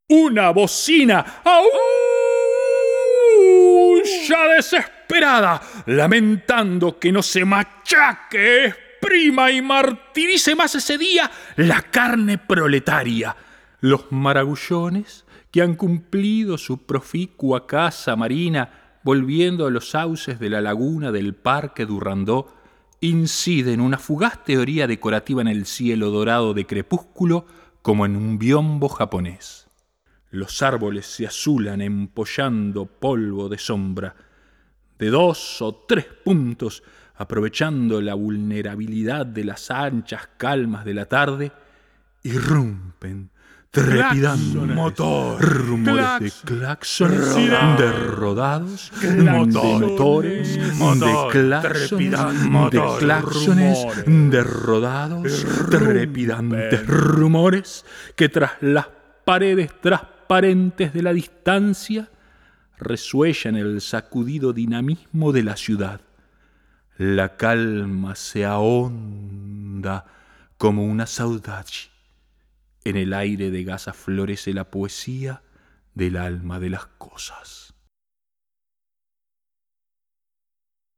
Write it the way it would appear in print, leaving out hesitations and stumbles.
una bocina aúlla desesperada, lamentando que no se machaque, exprima y martirice más ese día la carne proletaria. Los maragullones que han cumplido su proficua casa marina, volviendo a los sauces de la laguna del Parque Durrandó, inciden una fugaz teoría decorativa en el cielo dorado de crepúsculo como en un biombo japonés. Los árboles se azulan empollando polvo de sombra. De 2 o 3 puntos, aprovechando la vulnerabilidad de las anchas calmas de la tarde, irrumpen trepidando rumores de claxones, de rodados, de motores, de claxones, de rodados, trepidantes rumores que tras las paredes transparentes de la distancia resuellan el sacudido dinamismo de la ciudad. La calma se ahonda como una saudade. En el aire de gasa florece la poesía del alma de las cosas.